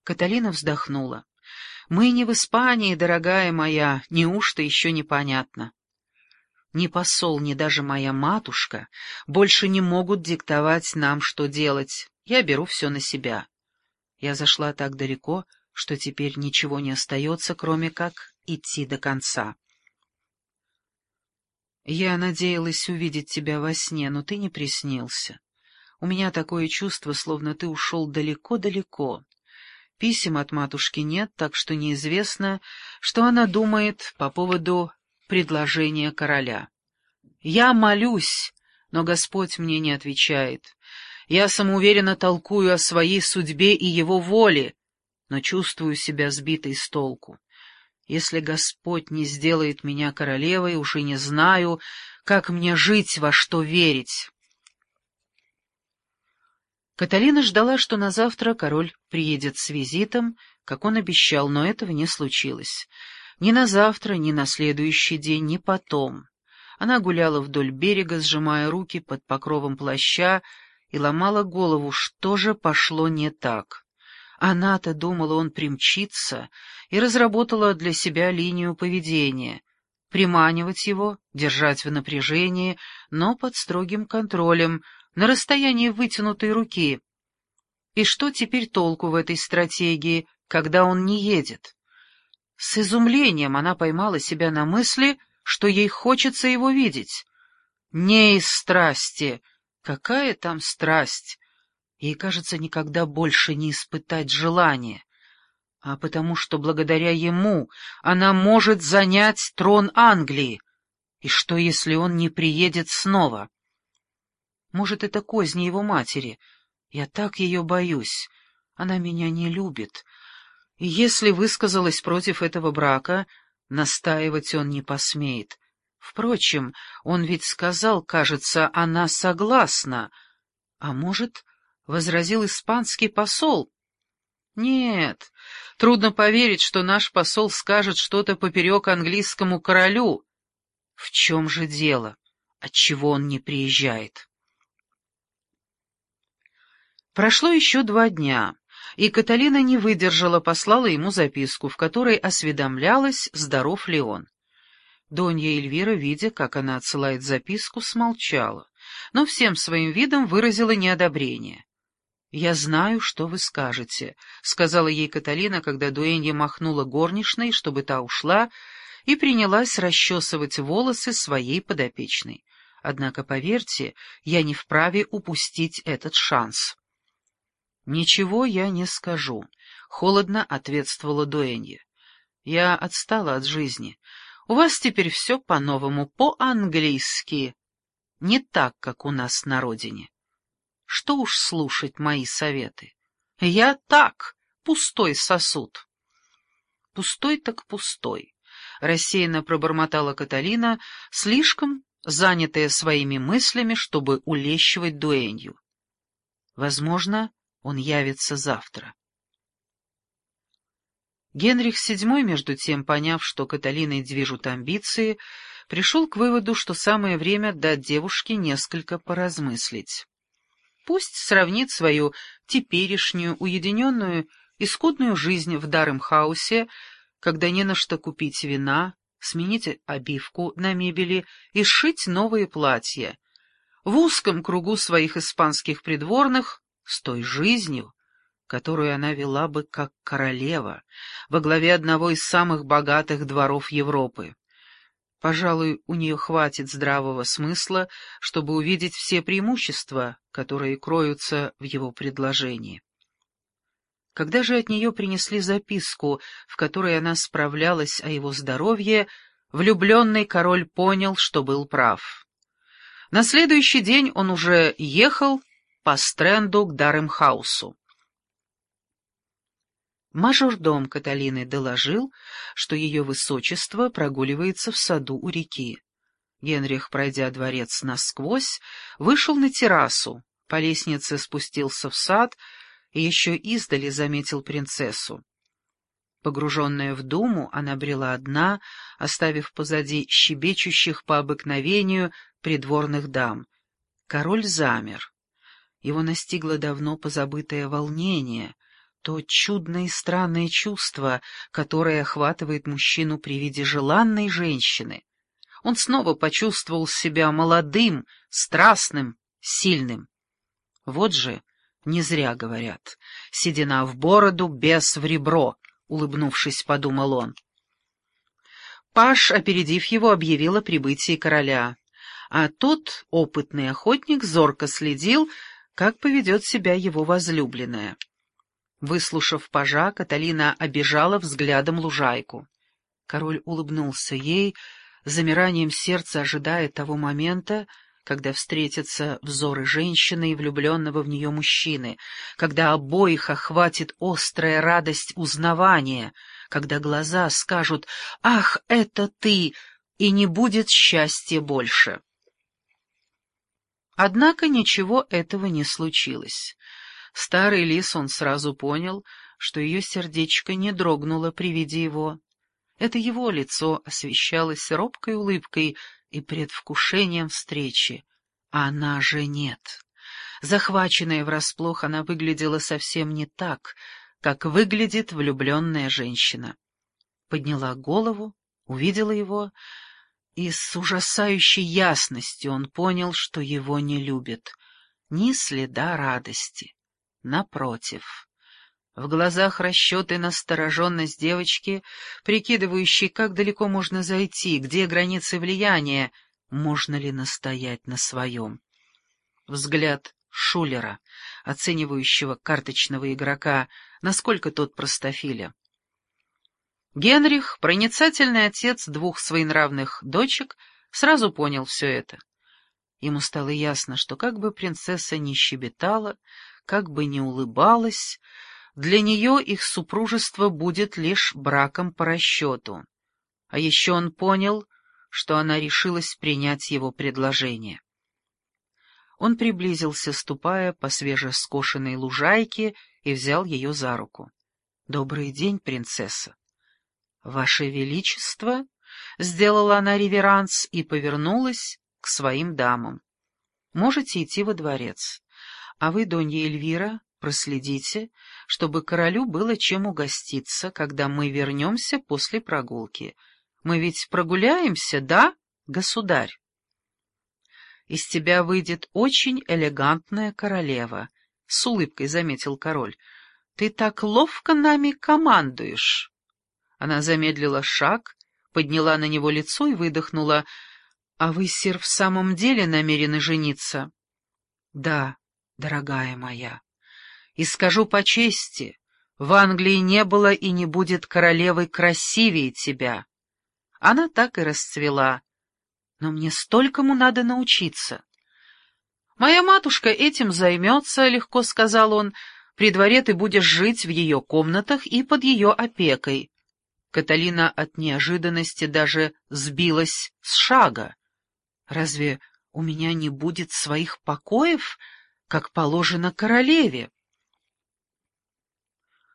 Каталина вздохнула. «Мы не в Испании, дорогая моя, неужто еще непонятно? Ни посол, ни даже моя матушка больше не могут диктовать нам, что делать. Я беру все на себя. Я зашла так далеко, что теперь ничего не остается, кроме как идти до конца. Я надеялась увидеть тебя во сне, но ты не приснился. У меня такое чувство, словно ты ушел далеко-далеко. Писем от матушки нет, так что неизвестно, что она думает по поводу предложения короля. Я молюсь, но Господь мне не отвечает. Я самоуверенно толкую о своей судьбе и его воле, но чувствую себя сбитой с толку. Если Господь не сделает меня королевой, уж и не знаю, как мне жить, во что верить. Каталина ждала, что на завтра король приедет с визитом, как он обещал, но этого не случилось. Ни на завтра, ни на следующий день, ни потом. Она гуляла вдоль берега, сжимая руки под покровом плаща, и ломала голову, что же пошло не так. Она-то думала, он примчится, и разработала для себя линию поведения. Приманивать его, держать в напряжении, но под строгим контролем, на расстоянии вытянутой руки. И что теперь толку в этой стратегии, когда он не едет? С изумлением она поймала себя на мысли, что ей хочется его видеть. Не из страсти. Какая там страсть? Ей, кажется, никогда больше не испытать желания. А потому что благодаря ему она может занять трон Англии. И что, если он не приедет снова? Может, это козни его матери. Я так ее боюсь. Она меня не любит. И если высказалась против этого брака, настаивать он не посмеет. Впрочем, он ведь сказал, кажется, она согласна. А может, возразил испанский посол? Нет, трудно поверить, что наш посол скажет что-то поперек английскому королю. В чем же дело? Отчего он не приезжает? Прошло еще 2 дня, и Каталина не выдержала, послала ему записку, в которой осведомлялась, здоров ли он. Донья Эльвира, видя, как она отсылает записку, смолчала, но всем своим видом выразила неодобрение. «Я знаю, что вы скажете», — сказала ей Каталина, когда дуэнья махнула горничной, чтобы та ушла, и принялась расчесывать волосы своей подопечной. «Однако, поверьте, я не вправе упустить этот шанс». «Ничего я не скажу», — холодно ответствовала дуэнья. «Я отстала от жизни. У вас теперь все по-новому, по-английски, не так, как у нас на родине. Что уж слушать мои советы? Я так, пустой сосуд». «Пустой так пустой», — рассеянно пробормотала Каталина, слишком занятая своими мыслями, чтобы улещивать дуэнью. «Возможно, он явится завтра». Генрих VII, между тем, поняв, что Каталиной движут амбиции, пришел к выводу, что самое время дать девушке несколько поразмыслить. Пусть сравнит свою теперешнюю уединенную и скудную жизнь в Даремхаусе, когда не на что купить вина, сменить обивку на мебели и сшить новые платья, в узком кругу своих испанских придворных, с той жизнью, которую она вела бы как королева, во главе одного из самых богатых дворов Европы. Пожалуй, у нее хватит здравого смысла, чтобы увидеть все преимущества, которые кроются в его предложении. Когда же от нее принесли записку, в которой она справлялась о его здоровье, влюбленный король понял, что был прав. На следующий день он уже ехал по стренду к Даремхаусу. Мажордом Каталины доложил, что ее высочество прогуливается в саду у реки. Генрих, пройдя дворец насквозь, вышел на террасу, по лестнице спустился в сад и еще издали заметил принцессу. Погруженная в думу, она брела одна, оставив позади щебечущих по обыкновению придворных дам. Король замер. Его настигло давно позабытое волнение, То чудное и странное чувство, которое охватывает мужчину при виде желанной женщины. Он снова почувствовал себя молодым, страстным, сильным. Вот же, не зря говорят, седина в бороду, бес в ребро, улыбнувшись, подумал он. Паж, опередив его, объявил о прибытии короля, а тот, опытный охотник, зорко следил, как поведет себя его возлюбленная. Выслушав пажа, Каталина обежала взглядом лужайку. Король улыбнулся ей, замиранием сердца ожидая того момента, когда встретятся взоры женщины и влюбленного в нее мужчины, когда обоих охватит острая радость узнавания, когда глаза скажут «Ах, это ты!» и не будет счастья больше. Однако ничего этого не случилось. Старый лис, он сразу понял, что ее сердечко не дрогнуло при виде его. Это его лицо освещалось робкой улыбкой и предвкушением встречи, а она же нет. Захваченная врасплох, она выглядела совсем не так, как выглядит влюбленная женщина. Подняла голову, увидела его, и с ужасающей ясностью он понял, что его не любит. Ни следа радости. Напротив. В глазах расчет и настороженность девочки, прикидывающей, как далеко можно зайти, где границы влияния, можно ли настоять на своем. Взгляд шулера, оценивающего карточного игрока, насколько тот простофиля. Генрих, проницательный отец двух своенравных дочек, сразу понял все это. Ему стало ясно, что как бы принцесса ни щебетала, как бы ни улыбалась, для нее их супружество будет лишь браком по расчету. А еще он понял, что она решилась принять его предложение. Он приблизился, ступая по свежескошенной лужайке, и взял ее за руку. — Добрый день, принцесса. — Ваше Величество, — сделала она реверанс и повернулась к своим дамам. — Можете идти во дворец. А вы, Донья Эльвира, проследите, чтобы королю было чем угоститься, когда мы вернемся после прогулки. Мы ведь прогуляемся, да, государь? Из тебя выйдет очень элегантная королева, — с улыбкой заметил король. Ты так ловко нами командуешь. Она замедлила шаг, подняла на него лицо и выдохнула. — А вы, сир, в самом деле намерены жениться? — Да, дорогая моя. И скажу по чести, в Англии не было и не будет королевы красивее тебя. Она так и расцвела. Но мне столькому надо научиться. Моя матушка этим займется, — легко сказал он. При дворе ты будешь жить в ее комнатах и под ее опекой. Каталина от неожиданности даже сбилась с шага. Разве у меня не будет своих покоев, как положено королеве?